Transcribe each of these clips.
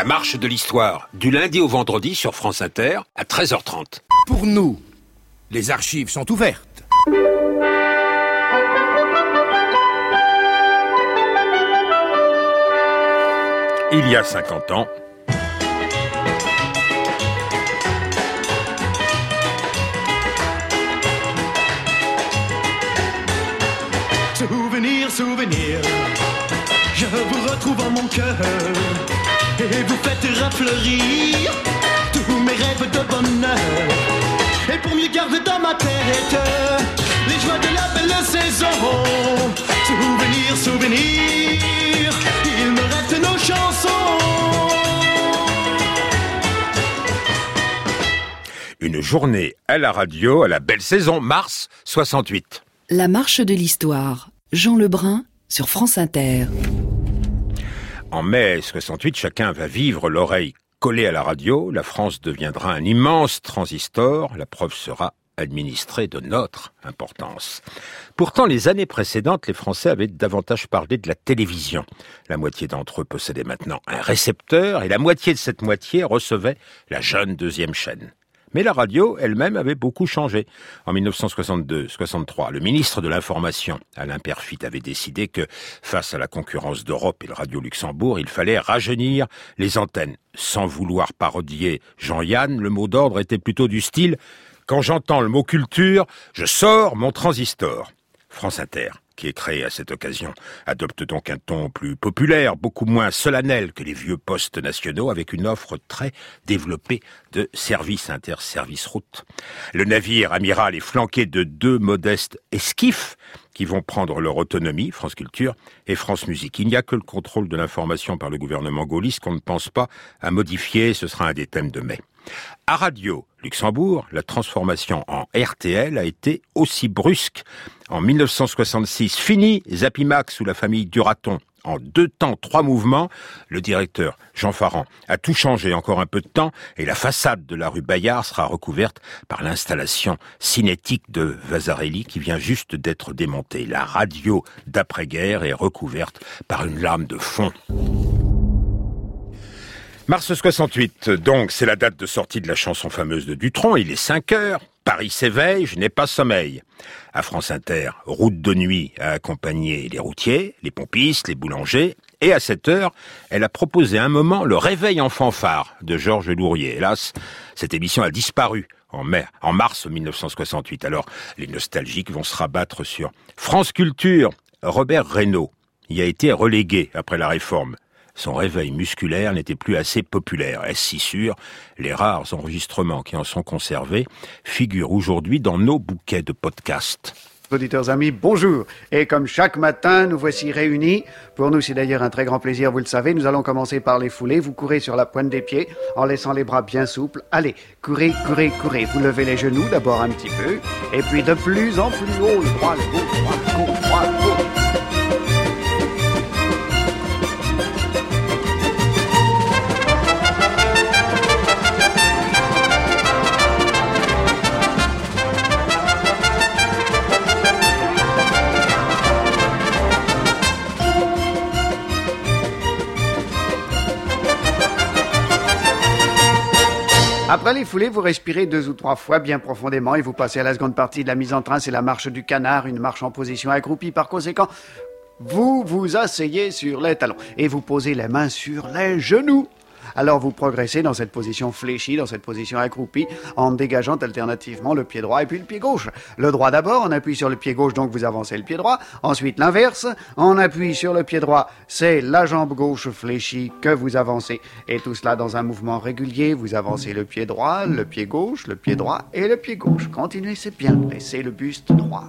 marche de l'histoire, du lundi au vendredi sur France Inter, à 13h30. Pour nous, les archives sont ouvertes. Il y a 50 ans, Souvenir, souvenir, je vous retrouve en mon cœur et vous faites rafleurir tous mes rêves de bonheur. Et pour mieux garder dans ma tête les joies de la belle saison, souvenir, souvenir, il me reste nos chansons. une journée à la radio, à la belle saison, mars 68. La marche de l'histoire, Jean Lebrun sur France Inter. En mai 68, chacun va vivre l'oreille collée à la radio. La France deviendra un immense transistor. La preuve sera administrée de notre importance. Pourtant, les années précédentes, les Français avaient davantage parlé de la télévision. La moitié d'entre eux possédait maintenant un récepteur et la moitié de cette moitié recevait la jeune deuxième chaîne. Mais la radio elle-même avait beaucoup changé. En 1962-63, le ministre de l'Information, Alain Peyrefitte, avait décidé que, face à la concurrence d'Europe et le Radio Luxembourg, il fallait rajeunir les antennes. Sans vouloir parodier Jean-Yann, le mot d'ordre était plutôt du style « Quand j'entends le mot culture, je sors mon transistor ». France Inter, qui est créé à cette occasion, adopte donc un ton plus populaire, beaucoup moins solennel que les vieux postes nationaux, avec une offre très développée de services inter-services routes. Le navire amiral est flanqué de 2 modestes esquifs qui vont prendre leur autonomie, France Culture et France Musique. Il n'y a que le contrôle de l'information par le gouvernement gaulliste qu'on ne pense pas à modifier, ce sera un des thèmes de mai. À Radio Luxembourg, la transformation en RTL a été aussi brusque. En 1966, fini Zapimax ou la famille Duraton. En 2 temps, 3 mouvements, le directeur Jean Farand a tout changé encore un peu de temps et la façade de la rue Bayard sera recouverte par l'installation cinétique de Vasarely qui vient juste d'être démontée. La radio d'après-guerre est recouverte par une lame de fond. Mars 68, donc, c'est la date de sortie de la chanson fameuse de Dutronc. Il est 5 heures. Paris s'éveille, je n'ai pas sommeil. À France Inter, Route de nuit a accompagné les routiers, les pompistes, les boulangers. Et à 7 heures, elle a proposé un moment le réveil en fanfare de Georges Lourier. Hélas, cette émission a disparu en mars 1968. Alors, les nostalgiques vont se rabattre sur France Culture. Robert Reynaud y a été relégué après la réforme. Son réveil musculaire n'était plus assez populaire. Est-ce si sûr ? Les rares enregistrements qui en sont conservés figurent aujourd'hui dans nos bouquets de podcasts. Auditeurs amis, bonjour. Et comme chaque matin, nous voici réunis. Pour nous, c'est d'ailleurs un très grand plaisir, vous le savez. Nous allons commencer par les foulées. Vous courez sur la pointe des pieds en laissant les bras bien souples. Allez, courez, courez, courez. Vous levez les genoux d'abord un petit peu. Et puis de plus en plus haut, le droit, le gauche, droit, le gauche, droit, le gauche. Après les foulées, vous respirez 2 ou 3 fois bien profondément et vous passez à la seconde partie de la mise en train, c'est la marche du canard, une marche en position accroupie. Par conséquent, vous vous asseyez sur les talons et vous posez les mains sur les genoux. Alors vous progressez dans cette position fléchie, dans cette position accroupie, en dégageant alternativement le pied droit et puis le pied gauche. Le droit d'abord, on appuie sur le pied gauche, donc vous avancez le pied droit. Ensuite l'inverse, on appuie sur le pied droit, c'est la jambe gauche fléchie que vous avancez. Et tout cela dans un mouvement régulier, vous avancez le pied droit, le pied gauche, le pied droit et le pied gauche. Continuez, c'est bien, laissez le buste droit.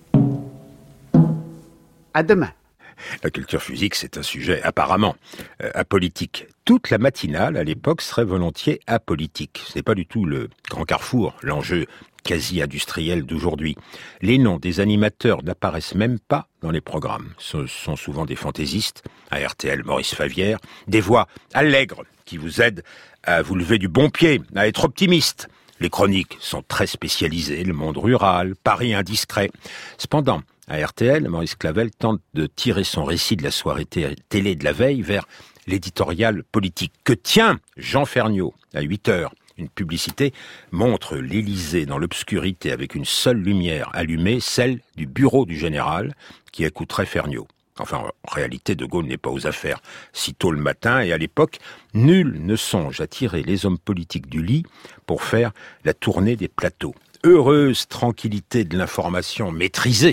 À demain. La culture physique, c'est un sujet apparemment apolitique. Toute la matinale, à l'époque, serait volontiers apolitique. Ce n'est pas du tout le grand carrefour, l'enjeu quasi-industriel d'aujourd'hui. Les noms des animateurs n'apparaissent même pas dans les programmes. Ce sont souvent des fantaisistes, à RTL, Maurice Favière, des voix allègres qui vous aident à vous lever du bon pied, à être optimiste. Les chroniques sont très spécialisées, le monde rural, Paris indiscret. Cependant, à RTL, Maurice Clavel tente de tirer son récit de la soirée télé de la veille vers l'éditorial politique. Que tient Jean Ferniaud à 8h? Une publicité montre l'Élysée dans l'obscurité avec une seule lumière allumée, celle du bureau du général, qui écouterait Ferniaud. Enfin, en réalité, De Gaulle n'est pas aux affaires si tôt le matin, et à l'époque, nul ne songe à tirer les hommes politiques du lit pour faire la tournée des plateaux. Heureuse tranquillité de l'information maîtrisée.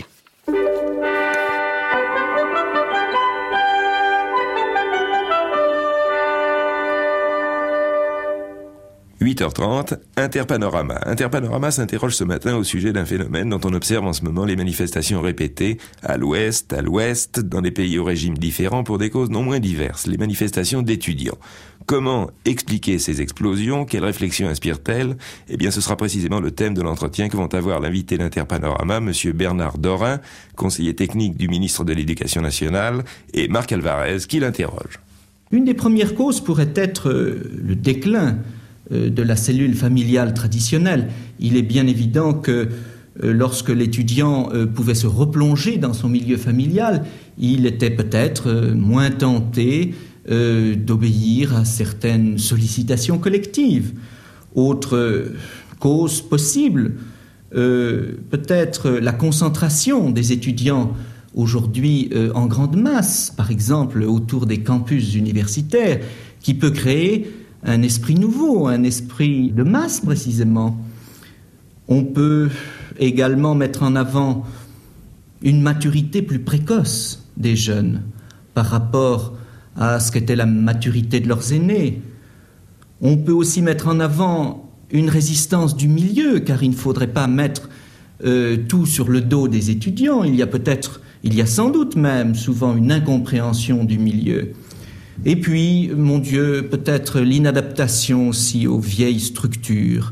8h30, Interpanorama. Interpanorama s'interroge ce matin au sujet d'un phénomène dont on observe en ce moment les manifestations répétées à l'ouest, à l'ouest, dans des pays au régime différent pour des causes non moins diverses, les manifestations d'étudiants. Comment expliquer ces explosions? Quelles réflexions inspirent-elles? Eh bien, ce sera précisément le thème de l'entretien que vont avoir l'invité d'Interpanorama, monsieur Bernard Dorin, conseiller technique du ministre de l'Éducation nationale, et Marc Alvarez, qui l'interroge. Une des premières causes pourrait être le déclin de la cellule familiale traditionnelle. Il est bien évident que lorsque l'étudiant pouvait se replonger dans son milieu familial, il était peut-être moins tenté d'obéir à certaines sollicitations collectives. Autre cause possible, peut-être la concentration des étudiants aujourd'hui en grande masse, par exemple autour des campus universitaires, qui peut créer un esprit nouveau, un esprit de masse précisément. On peut également mettre en avant une maturité plus précoce des jeunes par rapport à ce qu'était la maturité de leurs aînés. On peut aussi mettre en avant une résistance du milieu, car il ne faudrait pas mettre tout sur le dos des étudiants. Il y a sans doute même souvent une incompréhension du milieu. Et puis, mon Dieu, peut-être l'inadaptation aussi aux vieilles structures,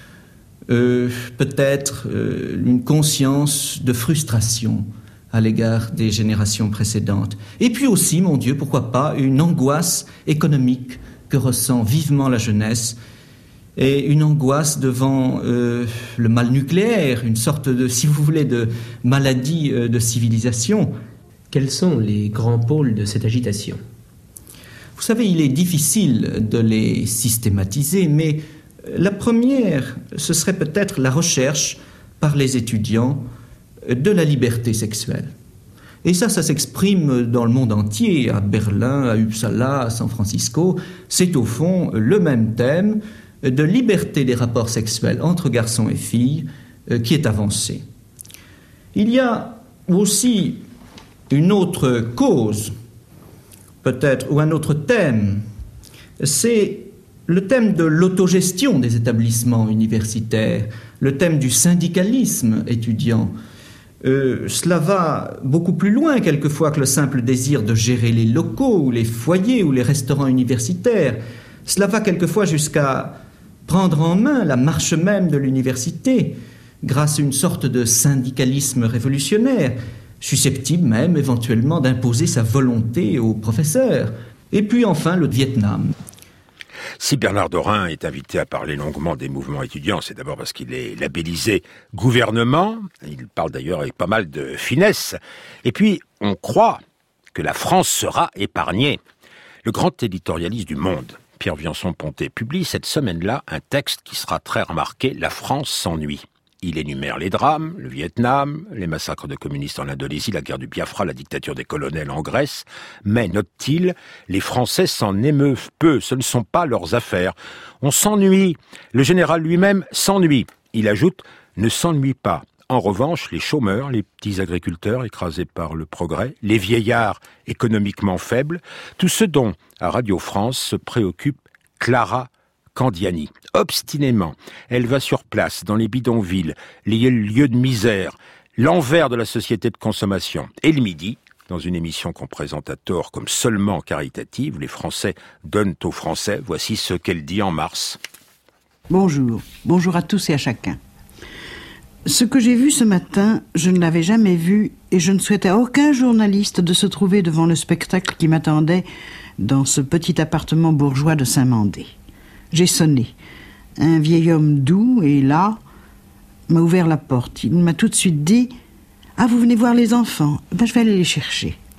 peut-être une conscience de frustration à l'égard des générations précédentes. Et puis aussi, mon Dieu, pourquoi pas, une angoisse économique que ressent vivement la jeunesse, et une angoisse devant le mal nucléaire, une sorte de, si vous voulez, de maladie de civilisation. Quels sont les grands pôles de cette agitation ? Vous savez, il est difficile de les systématiser, mais la première, ce serait peut-être la recherche par les étudiants de la liberté sexuelle. Et ça s'exprime dans le monde entier, à Berlin, à Uppsala, à San Francisco. C'est au fond le même thème de liberté des rapports sexuels entre garçons et filles qui est avancé. Il y a aussi une autre cause, peut-être, ou un autre thème, c'est le thème de l'autogestion des établissements universitaires, le thème du syndicalisme étudiant. Cela va beaucoup plus loin quelquefois que le simple désir de gérer les locaux, ou les foyers, ou les restaurants universitaires. Cela va quelquefois jusqu'à prendre en main la marche même de l'université, grâce à une sorte de syndicalisme révolutionnaire, susceptible même éventuellement d'imposer sa volonté aux professeurs. Et puis enfin le Vietnam. Si Bernard Dorin est invité à parler longuement des mouvements étudiants, c'est d'abord parce qu'il est labellisé gouvernement. Il parle d'ailleurs avec pas mal de finesse. Et puis, on croit que la France sera épargnée. Le grand éditorialiste du Monde, Pierre Viançon-Ponté, publie cette semaine-là un texte qui sera très remarqué, « La France s'ennuie ». Il énumère les drames, le Vietnam, les massacres de communistes en Indonésie, la guerre du Biafra, la dictature des colonels en Grèce. Mais, note-t-il, les Français s'en émeuvent peu, ce ne sont pas leurs affaires. On s'ennuie. Le général lui-même s'ennuie. Il ajoute, ne s'ennuie pas. En revanche, les chômeurs, les petits agriculteurs écrasés par le progrès, les vieillards économiquement faibles, tous ceux dont, à Radio France, se préoccupe Clara Candiani. Obstinément, elle va sur place, dans les bidonvilles, les lieux de misère, l'envers de la société de consommation. Et le midi, dans une émission qu'on présente à tort comme seulement caritative, les Français donnent aux Français, voici ce qu'elle dit en mars. Bonjour à tous et à chacun. Ce que j'ai vu ce matin, je ne l'avais jamais vu et je ne souhaitais à aucun journaliste de se trouver devant le spectacle qui m'attendait dans ce petit appartement bourgeois de Saint-Mandé. J'ai sonné. Un vieil homme doux et là m'a ouvert la porte. Il m'a tout de suite dit « Ah, vous venez voir les enfants ? Ben, je vais aller les chercher. »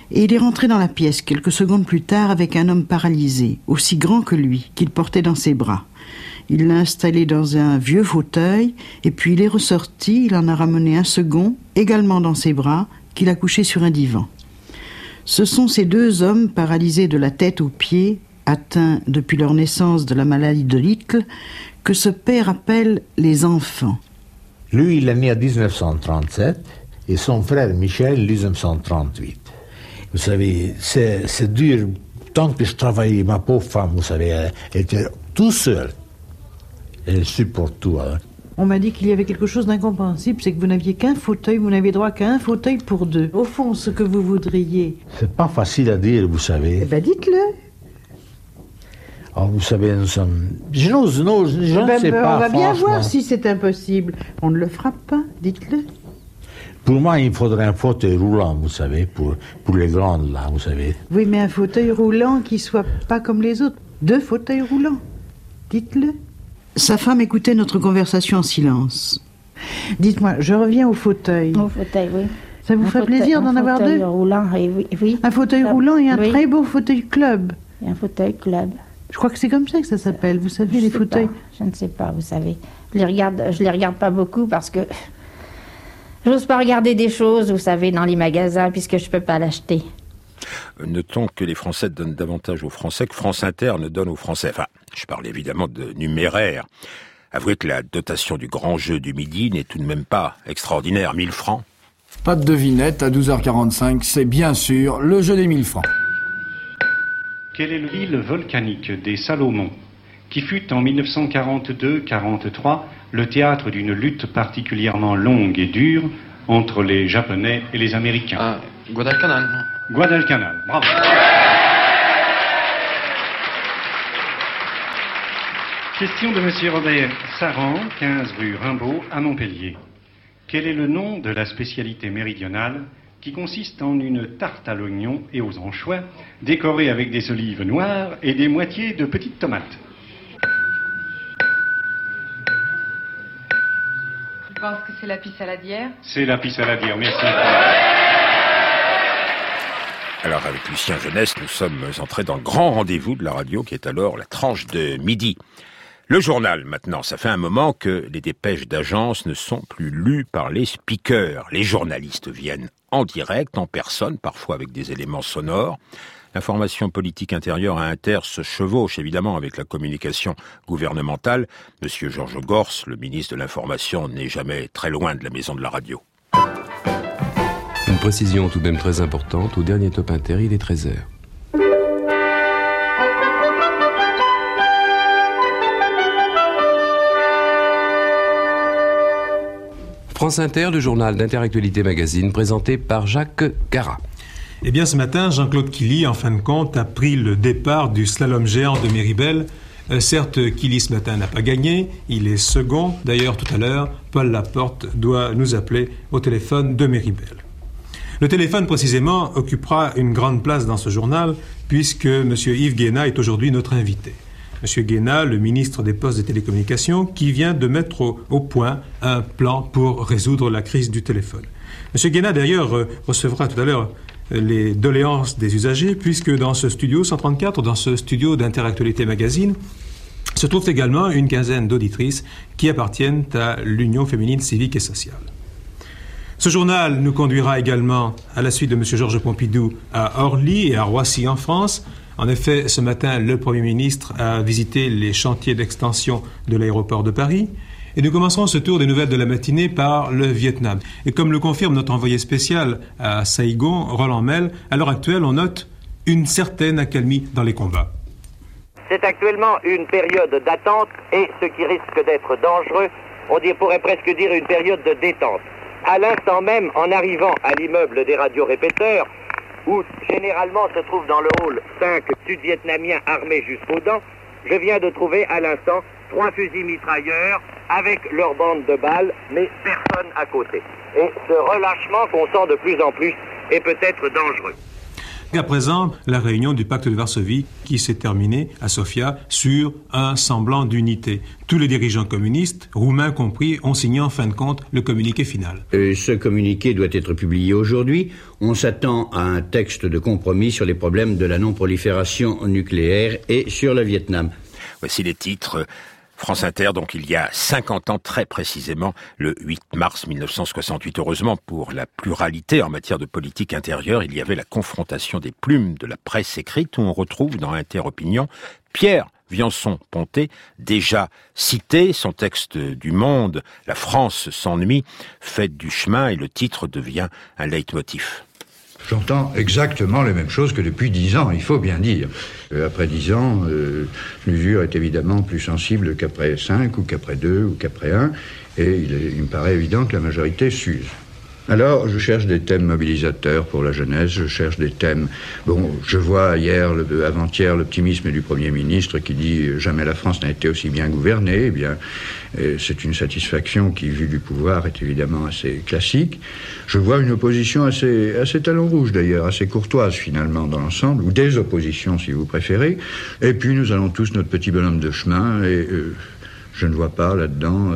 Et il est rentré dans la pièce quelques secondes plus tard avec un homme paralysé, aussi grand que lui, qu'il portait dans ses bras. Il l'a installé dans un vieux fauteuil, et puis il est ressorti, il en a ramené un second, également dans ses bras, qu'il a couché sur un divan. Ce sont ces deux hommes paralysés de la tête aux pieds, atteints depuis leur naissance de la maladie de Littl, que ce père appelle les enfants. Lui, il est né en 1937, et son frère Michel, 1938. Vous savez, c'est dur. Tant que je travaillais, ma pauvre femme, vous savez, elle était tout seule. Elle supporte tout. Hein. On m'a dit qu'il y avait quelque chose d'incompréhensible, c'est que vous n'aviez qu'un fauteuil, vous n'aviez droit qu'à un fauteuil pour deux. Au fond, ce que vous voudriez... C'est pas facile à dire, vous savez. Eh bien, dites-le. Alors, vous savez, nous sommes... Je ne sais pas, on va bien franchement. voir si c'est impossible. On ne le frappe pas, dites-le. Pour moi, il faudrait un fauteuil roulant, vous savez, pour les grandes, là, vous savez. Oui, mais un fauteuil roulant qui soit pas comme les autres. 2 fauteuils roulants. Dites-le. Sa femme écoutait notre conversation en silence. Dites-moi, je reviens au fauteuil. Au fauteuil, oui. Ça vous ferait plaisir d'en avoir 2? Un fauteuil roulant, oui. Un fauteuil roulant et un très beau fauteuil club. Et un fauteuil club. Je crois que c'est comme ça que ça s'appelle, vous savez, les fauteuils. Je ne sais pas, vous savez. Je les regarde pas beaucoup parce que j'ose pas regarder des choses, vous savez, dans les magasins, puisque je peux pas l'acheter. Notons que les Français donnent davantage aux Français que France Inter ne donne aux Français. Enfin, je parle évidemment de numéraire. Avouez que la dotation du grand jeu du midi n'est tout de même pas extraordinaire. 1000 francs. Pas de devinette, à 12h45, c'est bien sûr le jeu des 1000 francs. Quelle est l'île volcanique des Salomon, qui fut en 1942-43 le théâtre d'une lutte particulièrement longue et dure entre les Japonais et les Américains? Guadalcanal. Guadalcanal, bravo. Question de Monsieur Robert Saran, 15 rue Rimbaud, à Montpellier. Quel est le nom de la spécialité méridionale qui consiste en une tarte à l'oignon et aux anchois, décorée avec des olives noires et des moitiés de petites tomates? Je pense que c'est la pisse saladière. C'est la pisse saladière, merci. Alors avec Lucien Jeunesse, nous sommes entrés dans le grand rendez-vous de la radio qui est alors la tranche de midi. Le journal, maintenant, ça fait un moment que les dépêches d'agence ne sont plus lues par les speakers. Les journalistes viennent en direct, en personne, parfois avec des éléments sonores. L'information politique intérieure à Inter se chevauche évidemment avec la communication gouvernementale. Monsieur Georges Gors, le ministre de l'Information, n'est jamais très loin de la maison de la radio. Une précision tout de même très importante, au dernier top Inter, il est 13h. France Inter, le journal d'Interactualité Magazine, présenté par Jacques Garat. Eh bien, ce matin, Jean-Claude Killy, en fin de compte, a pris le départ du slalom géant de Méribel. Certes, Killy, ce matin, n'a pas gagné. Il est second. D'ailleurs, tout à l'heure, Paul Laporte doit nous appeler au téléphone de Méribel. Le téléphone, précisément, occupera une grande place dans ce journal, puisque M. Yves Guéna est aujourd'hui notre invité. M. Guéna, le ministre des Postes et des Télécommunications, qui vient de mettre au point un plan pour résoudre la crise du téléphone. M. Guéna, d'ailleurs, recevra tout à l'heure les doléances des usagers, puisque dans ce studio 134, dans ce studio d'Interactualité Magazine, se trouve également une quinzaine d'auditrices qui appartiennent à l'Union féminine civique et sociale. Ce journal nous conduira également à la suite de M. Georges Pompidou à Orly et à Roissy en France. En effet, ce matin, le Premier ministre a visité les chantiers d'extension de l'aéroport de Paris. Et nous commencerons ce tour des nouvelles de la matinée par le Vietnam. Et comme le confirme notre envoyé spécial à Saïgon, Roland Mel, à l'heure actuelle, on note une certaine accalmie dans les combats. C'est actuellement une période d'attente et ce qui risque d'être dangereux, on pourrait presque dire une période de détente. À l'instant même, en arrivant à l'immeuble des radiorépéteurs, où généralement se trouvent dans le hall 5 Sud-Vietnamiens armés jusqu'aux dents, je viens de trouver à l'instant 3 fusils mitrailleurs avec leur bande de balles, mais personne à côté. Et ce relâchement qu'on sent de plus en plus est peut-être dangereux. Et à présent, la réunion du pacte de Varsovie qui s'est terminée à Sofia sur un semblant d'unité. Tous les dirigeants communistes, roumains compris, ont signé en fin de compte le communiqué final. Ce communiqué doit être publié aujourd'hui. On s'attend à un texte de compromis sur les problèmes de la non-prolifération nucléaire et sur le Vietnam. Voici les titres. France Inter, donc il y a 50 ans très précisément, le 8 mars 1968. Heureusement pour la pluralité en matière de politique intérieure, il y avait la confrontation des plumes de la presse écrite où on retrouve dans Interopinion Pierre Viançon-Ponté, déjà cité, son texte du Monde, La France s'ennuie, fait du chemin et le titre devient un leitmotiv. J'entends exactement les mêmes choses que depuis 10 ans, il faut bien dire. Après 10 ans, l'usure est évidemment plus sensible qu'après 5 ou qu'après 2 ou qu'après 1, et il me paraît évident que la majorité s'use. Alors, je cherche des thèmes mobilisateurs pour la jeunesse, je cherche des thèmes... Bon, je vois avant-hier, l'optimisme du Premier ministre qui dit « Jamais la France n'a été aussi bien gouvernée ». Eh bien, c'est une satisfaction qui, vu du pouvoir, est évidemment assez classique. Je vois une opposition assez talon rouge, d'ailleurs, assez courtoise, finalement, dans l'ensemble, ou des oppositions, si vous préférez. Et puis, nous allons tous notre petit bonhomme de chemin, et... je ne vois pas là-dedans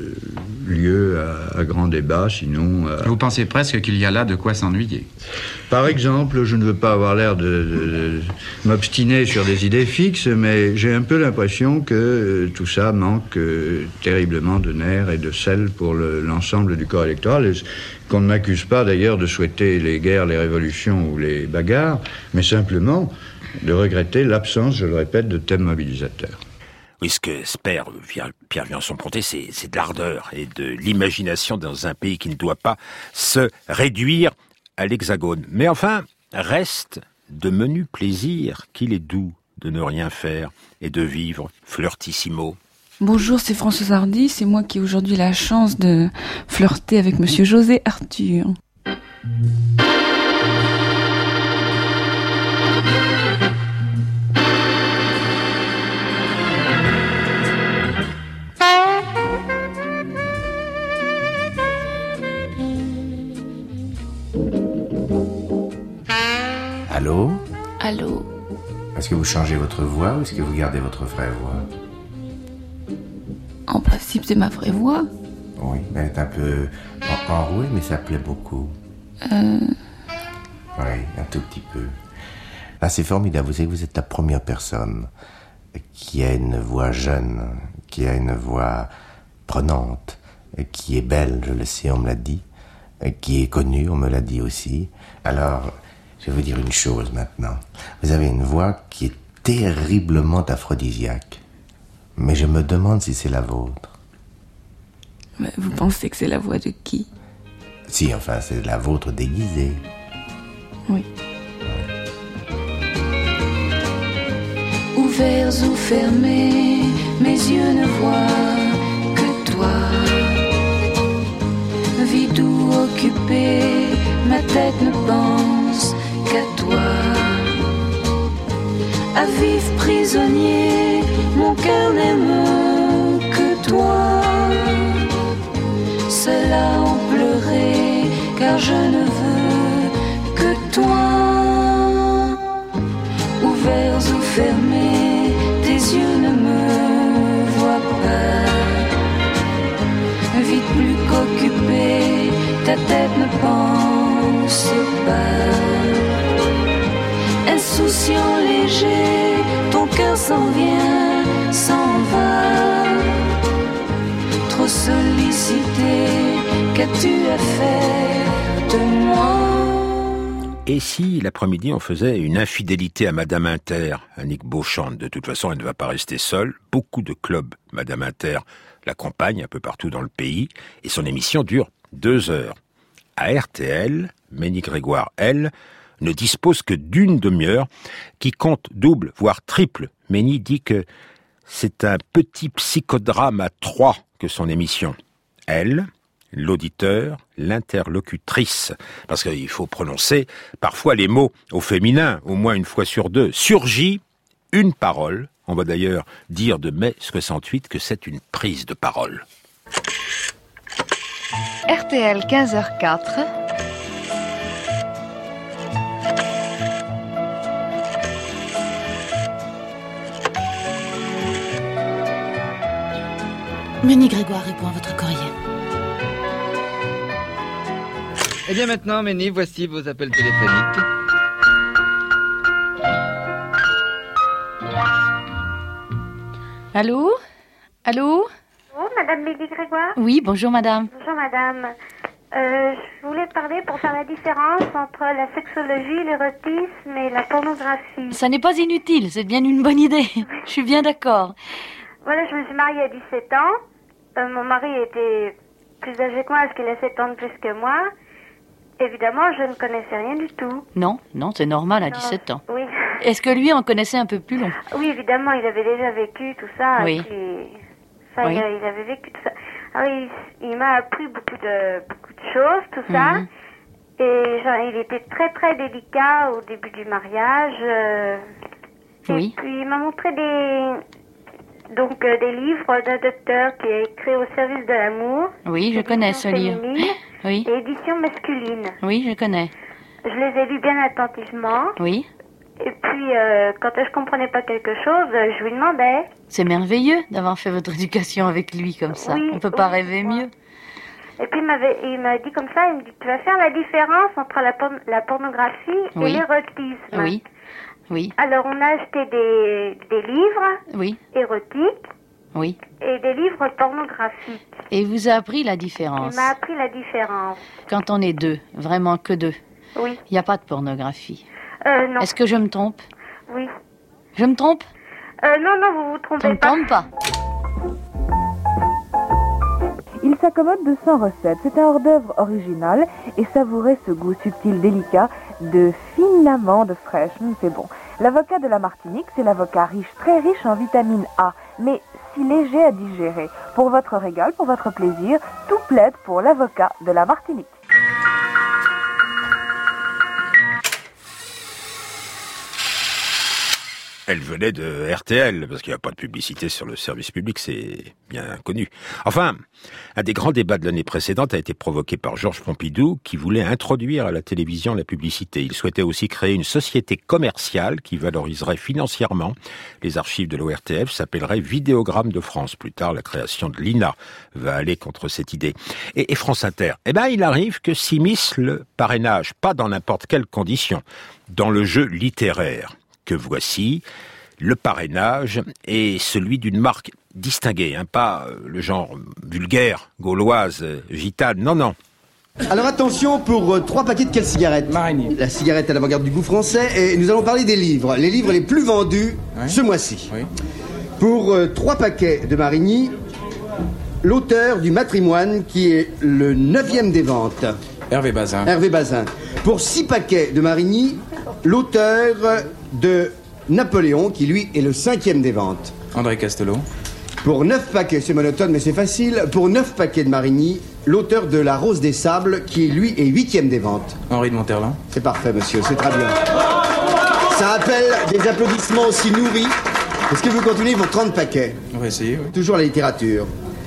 lieu à grand débat, sinon... Vous pensez presque qu'il y a là de quoi s'ennuyer. Par exemple, je ne veux pas avoir l'air de m'obstiner sur des idées fixes, mais j'ai un peu l'impression que tout ça manque terriblement de nerfs et de sel pour l'ensemble du corps électoral, et qu'on ne m'accuse pas d'ailleurs de souhaiter les guerres, les révolutions ou les bagarres, mais simplement de regretter l'absence, je le répète, de thèmes mobilisateurs. Oui, ce que espère Pierre Viançon-Ponté, c'est de l'ardeur et de l'imagination dans un pays qui ne doit pas se réduire à l'Hexagone. Mais enfin, reste de menu plaisir qu'il est doux de ne rien faire et de vivre flirtissimo. Bonjour, c'est Françoise Hardy, c'est moi qui ai aujourd'hui la chance de flirter avec Monsieur José Arthur. Allô ? Allô ? Est-ce que vous changez votre voix ou est-ce que vous gardez votre vraie voix ? En principe, c'est ma vraie voix. Oui, mais elle est un peu enrouée, mais ça plaît beaucoup. Oui, un tout petit peu. Ah, c'est formidable. Vous savez que vous êtes la première personne qui a une voix jeune, qui a une voix prenante, qui est belle, je le sais, on me l'a dit, qui est connue, on me l'a dit aussi. Alors... je vais vous dire une chose maintenant. Vous avez une voix qui est terriblement aphrodisiaque. Mais je me demande si c'est la vôtre. Mais vous pensez que c'est la voix de qui ? Si, enfin, c'est la vôtre déguisée. Oui. Ouverts ou fermés, mes yeux ne voient que toi. Vide ou occupé, ma tête ne pense qu'à toi. À vif prisonnier, mon cœur n'aime que toi. Seul à en pleurer, car je ne veux que toi. Ouverts ou fermés, tes yeux ne me voient pas. Vite plus qu'occupé, ta tête ne pense pas. Insouciant, léger, ton cœur s'en vient, s'en va. Trop sollicité, qu'as-tu à faire de moi? Et si l'après-midi on faisait une infidélité à Madame Inter, Annick Beauchamp? De toute façon, elle ne va pas rester seule. Beaucoup de clubs, Madame Inter, l'accompagnent un peu partout dans le pays, et son émission dure 2 heures. À RTL, Ménie Grégoire, elle, ne dispose que d'une demi-heure, qui compte double, voire triple. Ménie dit que c'est un petit psychodrame à 3 que son émission. Elle, l'auditeur, l'interlocutrice, parce qu'il faut prononcer parfois les mots au féminin, au moins une fois sur 2. Surgit une parole. On va d'ailleurs dire de mai 68 que c'est une prise de parole. RTL 15h04. Ménie Grégoire répond à votre courrier. Eh bien maintenant, Ménie, voici vos appels téléphoniques. Allô? Allô? Oh, Madame Ménie Grégoire? Oui, bonjour madame. Bonjour Madame. Je voulais parler pour faire la différence entre la sexologie, l'érotisme et la pornographie. Ça n'est pas inutile, c'est bien une bonne idée. Je suis bien d'accord. Voilà, je me suis mariée à 17 ans. Mon mari était plus âgé que moi, parce qu'il a 7 ans de plus que moi. Évidemment, je ne connaissais rien du tout. Non, c'est normal à 17 ans. Oui. Est-ce que lui en connaissait un peu plus long? Oui, évidemment, il avait déjà vécu tout ça. Oui. Et puis, ça, Oui. il avait vécu tout ça. Alors, il m'a appris beaucoup de choses, tout ça. Mhm. Et il était très très délicat au début du mariage. Oui. Et puis il m'a montré des livres d'un docteur qui a écrit Au service de l'amour. Oui, je connais ce livre. Féminine Oui. Et édition masculine. Oui, je connais. Je les ai lus bien attentivement. Oui. Et puis quand je comprenais pas quelque chose, je lui demandais. C'est merveilleux d'avoir fait votre éducation avec lui comme ça. Oui, On peut pas oui, rêver mieux. Et puis il m'a dit comme ça, il me dit, tu vas faire la différence entre la pornographie et Oui. l'érotisme. Oui. Oui. Alors on a acheté des livres Oui. érotiques Oui. et des livres pornographiques. Et il vous a appris la Il différence. m'a appris la différence. Quand on est deux, vraiment que deux, Oui. il n'y a pas de pornographie. Non. Est-ce que je me trompe? Oui. Je me trompe? Non, vous vous trompez Je ne me pas. trompe pas. Il s'accommode de 100 recettes. C'est un hors-d'œuvre original et savourez ce goût subtil, délicat de fines amandes fraîches. C'est bon. L'avocat de la Martinique, c'est l'avocat riche, très riche en vitamine A, mais si léger à digérer. Pour votre régal, pour votre plaisir, tout plaide pour l'avocat de la Martinique. Elle venait de RTL, parce qu'il n'y a pas de publicité sur le service public, c'est bien connu. Enfin, un des grands débats de l'année précédente a été provoqué par Georges Pompidou, qui voulait introduire à la télévision la publicité. Il souhaitait aussi créer une société commerciale qui valoriserait financièrement les archives de l'ORTF, s'appellerait Vidéogramme de France. Plus tard, la création de l'INA va aller contre cette idée. Et France Inter, il arrive que s'immisce le parrainage, pas dans n'importe quelle condition, dans le jeu littéraire. Que voici, le parrainage est celui d'une marque distinguée, pas le genre vulgaire, gauloise, gitane, non. Alors attention pour 3 paquets de quelle cigarette? Marigny. La cigarette à l'avant-garde du goût français, et nous allons parler des livres. Les livres les plus vendus ce mois-ci. Oui. Pour 3 paquets de Marigny, l'auteur du Matrimoine qui est le 9e des ventes. Hervé Bazin. Pour 6 paquets de Marigny, l'auteur de Napoléon, qui lui est le 5e des ventes. André Castelot. Pour 9 paquets, c'est monotone mais c'est facile, pour 9 paquets de Marigny, l'auteur de La Rose des Sables, qui lui est 8e des ventes. Henri de Monterland. C'est parfait, monsieur, c'est très bien. Ça appelle des applaudissements aussi nourris. Est-ce que vous continuez pour 30 paquets? On va essayer, oui. Toujours la littérature.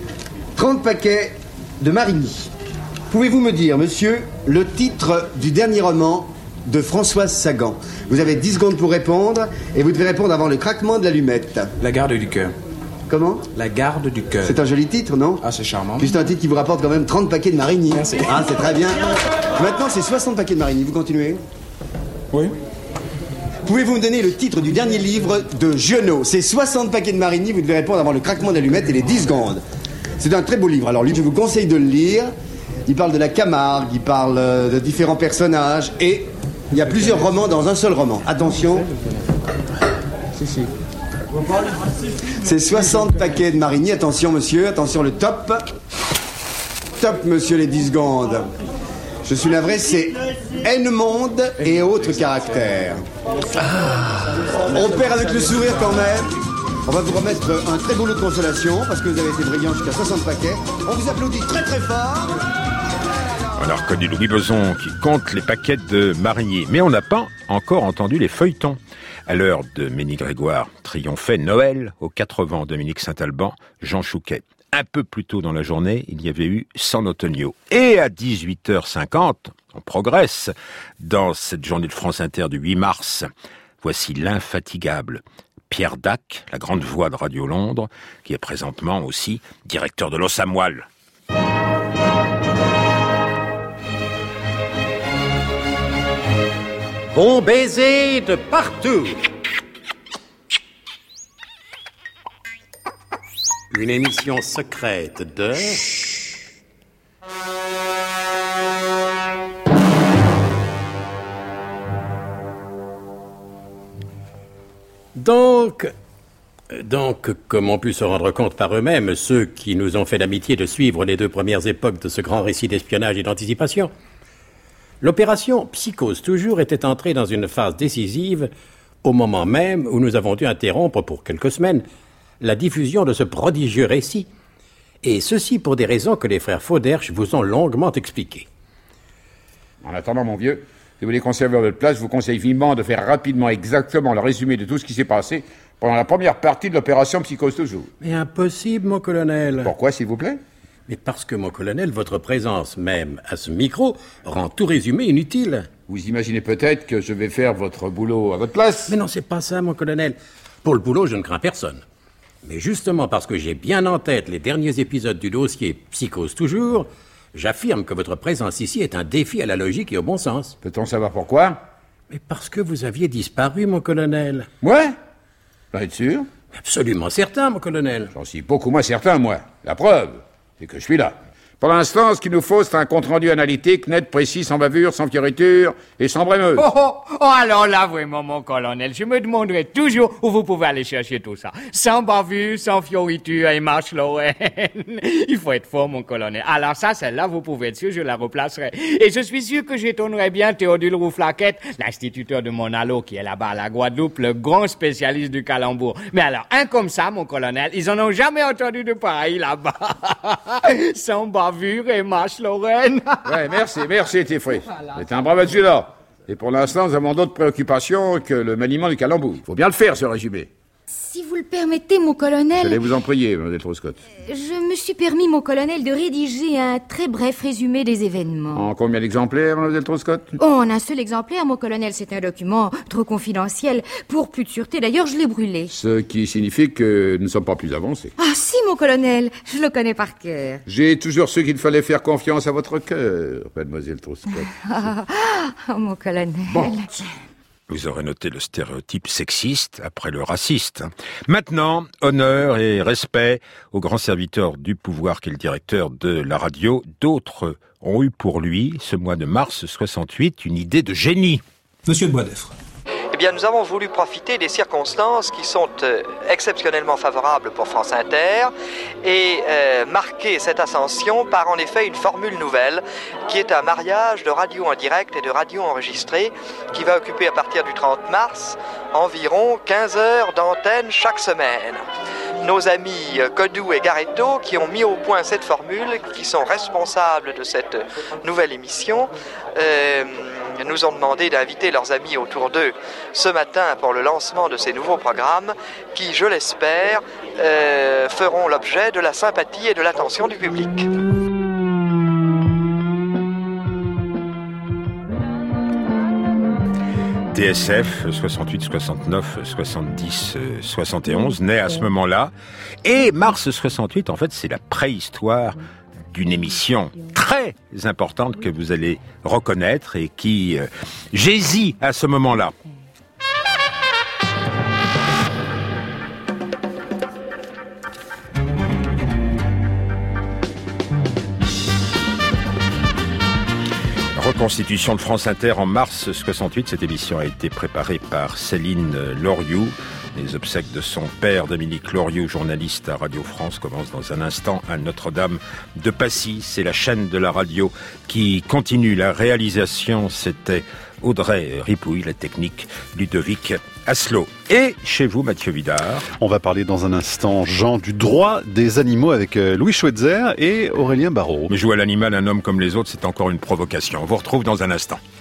30 paquets de Marigny. Pouvez-vous me dire, monsieur, le titre du dernier roman de Françoise Sagan? Vous avez 10 secondes pour répondre, et vous devez répondre avant le craquement de l'allumette. La garde du cœur. Comment? La garde du cœur. C'est un joli titre, non? Ah, c'est charmant. Juste un titre qui vous rapporte quand même 30 paquets de Marigny. Merci. Ah, c'est très bien. Maintenant, c'est 60 paquets de Marigny. Vous continuez? Oui. Pouvez-vous me donner le titre du dernier livre de Giono? C'est 60 paquets de Marigny, vous devez répondre avant le craquement de l'allumette et les 10 secondes. C'est un très beau livre. Alors lui, je vous conseille de le lire. Il parle de la Camargue, il parle de différents personnages, et il y a plusieurs romans dans un seul roman. Attention. C'est 60 paquets de Marigny. Attention, monsieur. Attention, le top. Top, monsieur, les 10 secondes. Je suis navré, c'est N-monde et autres caractères. On perd avec le sourire quand même. On va vous remettre un très beau lot de consolation parce que vous avez été brillant jusqu'à 60 paquets. On vous applaudit très très fort. On a reconnu Louis Boson qui compte les paquets de Marigny. Mais on n'a pas encore entendu les feuilletons. À l'heure de Ménie Grégoire, triomphait Noël aux 4 vents, Dominique Saint-Alban, Jean Chouquet. Un peu plus tôt dans la journée, il y avait eu San Antonio. Et à 18h50, on progresse dans cette journée de France Inter du 8 mars. Voici l'infatigable Pierre Dac, la grande voix de Radio Londres, qui est présentement aussi directeur de l'Os à Moelle. Bon baiser de partout. Une émission secrète de... Donc, comme ont pu se rendre compte par eux-mêmes ceux qui nous ont fait l'amitié de suivre les 2 premières époques de ce grand récit d'espionnage et d'anticipation, l'opération Psychose Toujours était entrée dans une phase décisive au moment même où nous avons dû interrompre pour quelques semaines la diffusion de ce prodigieux récit, et ceci pour des raisons que les frères Fauderche vous ont longuement expliquées. En attendant, mon vieux, si vous voulez conserver votre place, je vous conseille vivement de faire rapidement exactement le résumé de tout ce qui s'est passé pendant la première partie de l'opération Psychose Toujours. Mais impossible, mon colonel. Pourquoi, s'il vous plaît? Mais parce que, mon colonel, votre présence même à ce micro rend tout résumé inutile. Vous imaginez peut-être que je vais faire votre boulot à votre place? Mais non, c'est pas ça, mon colonel. Pour le boulot, je ne crains personne. Mais justement parce que j'ai bien en tête les derniers épisodes du dossier Psychose Toujours, j'affirme que votre présence ici est un défi à la logique et au bon sens. Peut-on savoir pourquoi? Mais parce que vous aviez disparu, mon colonel. Ouais? Vous êtes sûr? Absolument certain, mon colonel. J'en suis beaucoup moins certain, moi. La preuve, c'est que je suis là. Pour l'instant, ce qu'il nous faut, c'est un compte-rendu analytique, net, précis, sans bavure, sans fioriture et sans brémeuse. Alors là, vraiment, mon colonel, je me demanderai toujours où vous pouvez aller chercher tout ça. Sans bavure, sans fioriture et marche Lorraine. Il faut être fort, mon colonel. Alors ça, celle-là, vous pouvez être sûr, je la replacerai. Et je suis sûr que j'étonnerai bien Théodule Rouflaquette, l'instituteur de Monalo, qui est là-bas à la Guadeloupe, le grand spécialiste du calembour. Mais alors, un comme ça, mon colonel, ils en ont jamais entendu de pareil là-bas. Sans bavure et marche Lorraine. Ouais, merci, Tiffrey. C'est un brave adjudant. Et pour l'instant, nous avons d'autres préoccupations que le maniement du calembour. Il faut bien le faire, ce résumé. Si vous le permettez, mon colonel... J'allais vous en prier, Mademoiselle Truscott. Je me suis permis, mon colonel, de rédiger un très bref résumé des événements. En combien d'exemplaires, Mademoiselle Truscott? En un seul exemplaire, mon colonel. C'est un document trop confidentiel. Pour plus de sûreté, d'ailleurs, je l'ai brûlé. Ce qui signifie que nous ne sommes pas plus avancés. Ah si, mon colonel, je le connais par cœur. J'ai toujours su qu'il fallait faire confiance à votre cœur, Mademoiselle Truscott. Mon colonel... Bon. Vous aurez noté le stéréotype sexiste après le raciste. Maintenant, honneur et respect au grand serviteur du pouvoir qu'est le directeur de la radio. D'autres ont eu pour lui, ce mois de mars 68, une idée de génie. Monsieur de Boisdeffre. Eh bien, nous avons voulu profiter des circonstances qui sont exceptionnellement favorables pour France Inter et marquer cette ascension par en effet une formule nouvelle qui est un mariage de radio en direct et de radio enregistrée qui va occuper à partir du 30 mars environ 15 heures d'antenne chaque semaine. Nos amis Codou et Garetto qui ont mis au point cette formule, qui sont responsables de cette nouvelle émission, nous ont demandé d'inviter leurs amis autour d'eux ce matin pour le lancement de ces nouveaux programmes qui, je l'espère, feront l'objet de la sympathie et de l'attention du public. TSF 68, 69, 70, 71 naît à ce moment-là. Et mars 68, en fait, c'est la préhistoire d'une émission très importante que vous allez reconnaître et qui j'hésite à ce moment-là. Reconstitution de France Inter en mars 68. Cette émission a été préparée par Céline Loriou. Les obsèques de son père, Dominique Loriou, journaliste à Radio France, commencent dans un instant à Notre-Dame de Passy. C'est la chaîne de la radio qui continue. La réalisation, c'était Audrey Ripouille, la technique Ludovic Asselot. Et chez vous, Mathieu Vidard. On va parler dans un instant, Jean, du droit des animaux avec Louis Schweitzer et Aurélien Barraud. Mais jouer à l'animal, un homme comme les autres, c'est encore une provocation. On vous retrouve dans un instant.